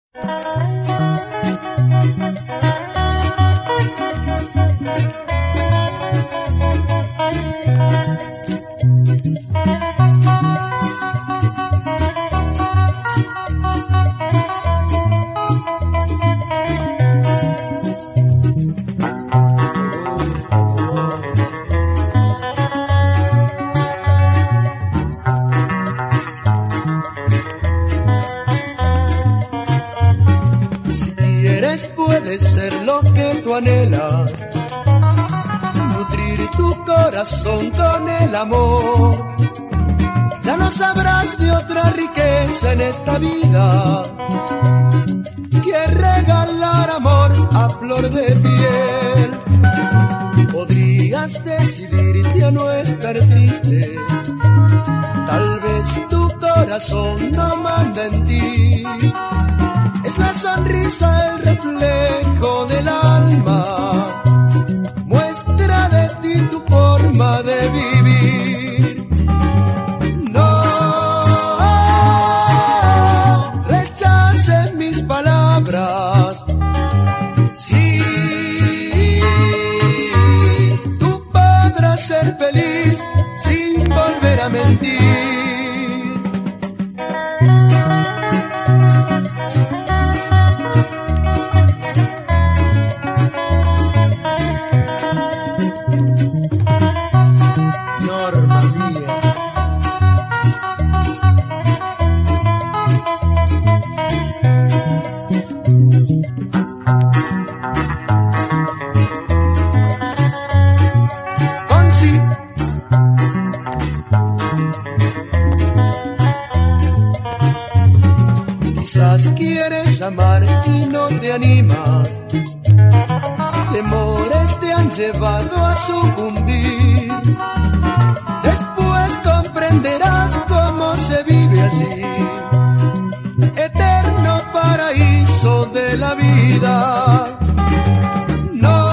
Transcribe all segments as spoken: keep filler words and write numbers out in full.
Puede ser lo que tú anhelas, nutrir tu corazón con el amor. Ya no sabrás de otra riqueza en esta vida que regalar amor a flor de piel. Podrías decidirte a no estar triste, tal vez tu corazón no manda en ti. Es la sonrisa el reflejo del alma, muestra de ti tu forma de vivir. No rechaces mis palabras, sí, tú podrás ser feliz sin volver a mentir. Quizás quieres amar y no te animas, temores te han llevado a sucumbir. Después comprenderás cómo se vive así, eterno paraíso de la vida. No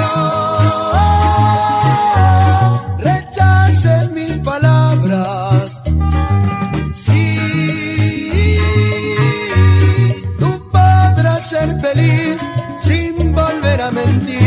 rechaces mis palabras, ser feliz sin volver a mentir.